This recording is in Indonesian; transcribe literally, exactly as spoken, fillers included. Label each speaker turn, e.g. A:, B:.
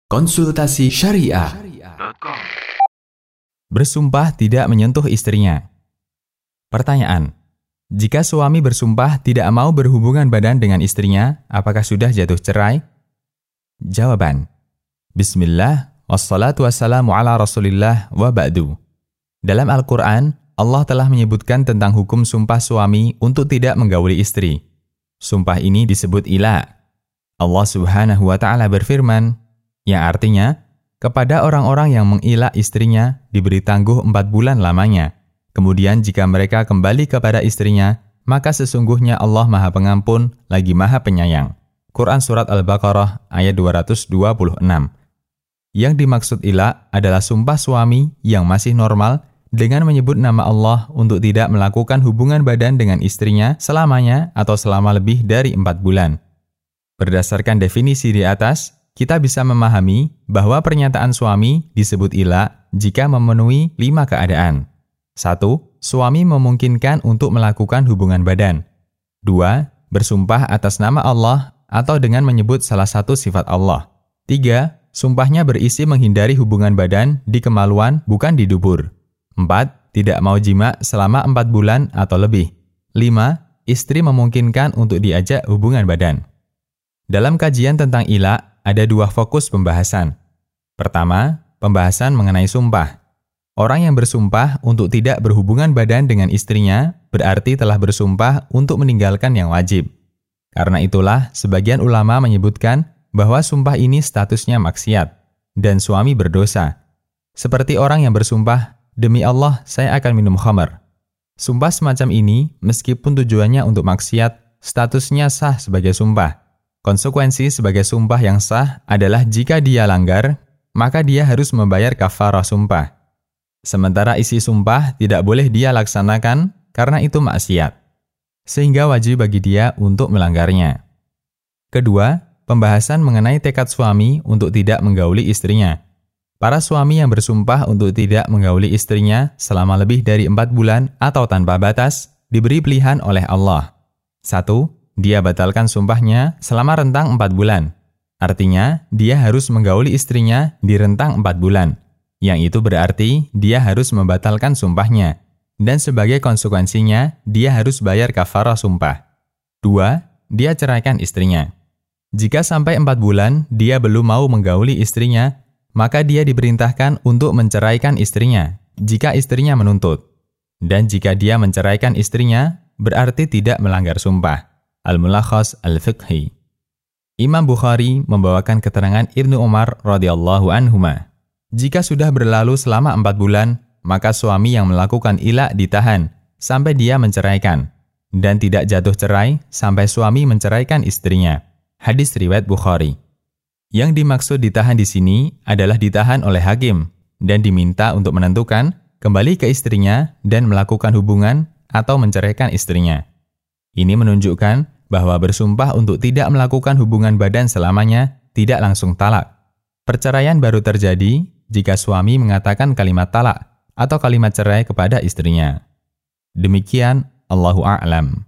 A: Konsultasi Syariah.
B: Bersumpah tidak menyentuh istrinya. Pertanyaan: jika suami bersumpah tidak mau berhubungan badan dengan istrinya, apakah sudah jatuh cerai? Jawaban: Bismillah, wassalatu wassalamu ala rasulillah wa ba'du. Dalam Al-Quran, Allah telah menyebutkan tentang hukum sumpah suami untuk tidak menggauli istri. Sumpah ini disebut ila. Allah Subhanahu wa ta'ala berfirman, yang artinya, kepada orang-orang yang mengila istrinya diberi tangguh empat bulan lamanya. Kemudian jika mereka kembali kepada istrinya, maka sesungguhnya Allah Maha Pengampun lagi Maha Penyayang. Quran Surat Al-Baqarah ayat dua ratus dua puluh enam. Yang dimaksud ila adalah sumpah suami yang masih normal dengan menyebut nama Allah untuk tidak melakukan hubungan badan dengan istrinya selamanya atau selama lebih dari empat bulan. Berdasarkan definisi di atas, kita bisa memahami bahwa pernyataan suami disebut ila jika memenuhi lima keadaan. Satu, suami memungkinkan untuk melakukan hubungan badan. Dua, bersumpah atas nama Allah atau dengan menyebut salah satu sifat Allah. Tiga, sumpahnya berisi menghindari hubungan badan di kemaluan bukan di dubur. Empat, tidak mau jima selama empat bulan atau lebih. Lima, istri memungkinkan untuk diajak hubungan badan. Dalam kajian tentang ila, ada dua fokus pembahasan. Pertama, pembahasan mengenai sumpah. Orang yang bersumpah untuk tidak berhubungan badan dengan istrinya berarti telah bersumpah untuk meninggalkan yang wajib. Karena itulah, sebagian ulama menyebutkan bahwa sumpah ini statusnya maksiat dan suami berdosa. Seperti orang yang bersumpah, demi Allah, saya akan minum khamar. Sumpah semacam ini, meskipun tujuannya untuk maksiat, statusnya sah sebagai sumpah. Konsekuensi sebagai sumpah yang sah adalah jika dia langgar, maka dia harus membayar kafarah sumpah. Sementara isi sumpah tidak boleh dia laksanakan karena itu maksiat, sehingga wajib bagi dia untuk melanggarnya. Kedua, pembahasan mengenai tekad suami untuk tidak menggauli istrinya. Para suami yang bersumpah untuk tidak menggauli istrinya selama lebih dari empat bulan atau tanpa batas, diberi pilihan oleh Allah. Satu, dia batalkan sumpahnya selama rentang empat bulan. Artinya, dia harus menggauli istrinya di rentang empat bulan. Yang itu berarti dia harus membatalkan sumpahnya. Dan sebagai konsekuensinya, dia harus bayar kafarah sumpah. Dua, dia ceraikan istrinya. Jika sampai empat bulan dia belum mau menggauli istrinya, maka dia diperintahkan untuk menceraikan istrinya jika istrinya menuntut. Dan jika dia menceraikan istrinya, berarti tidak melanggar sumpah. Al-Mulakhas Al-Fiqhi. Imam Bukhari membawakan keterangan Ibnu Umar radhiyallahu anhuma. Jika sudah berlalu selama empat bulan, maka suami yang melakukan ila ditahan sampai dia menceraikan, dan tidak jatuh cerai sampai suami menceraikan istrinya. Hadis riwayat Bukhari. Yang dimaksud ditahan di sini adalah ditahan oleh hakim dan diminta untuk menentukan kembali ke istrinya dan melakukan hubungan atau menceraikan istrinya. Ini menunjukkan bahwa bersumpah untuk tidak melakukan hubungan badan selamanya tidak langsung talak. Perceraian baru terjadi jika suami mengatakan kalimat talak atau kalimat cerai kepada istrinya. Demikian, Allahu a'lam.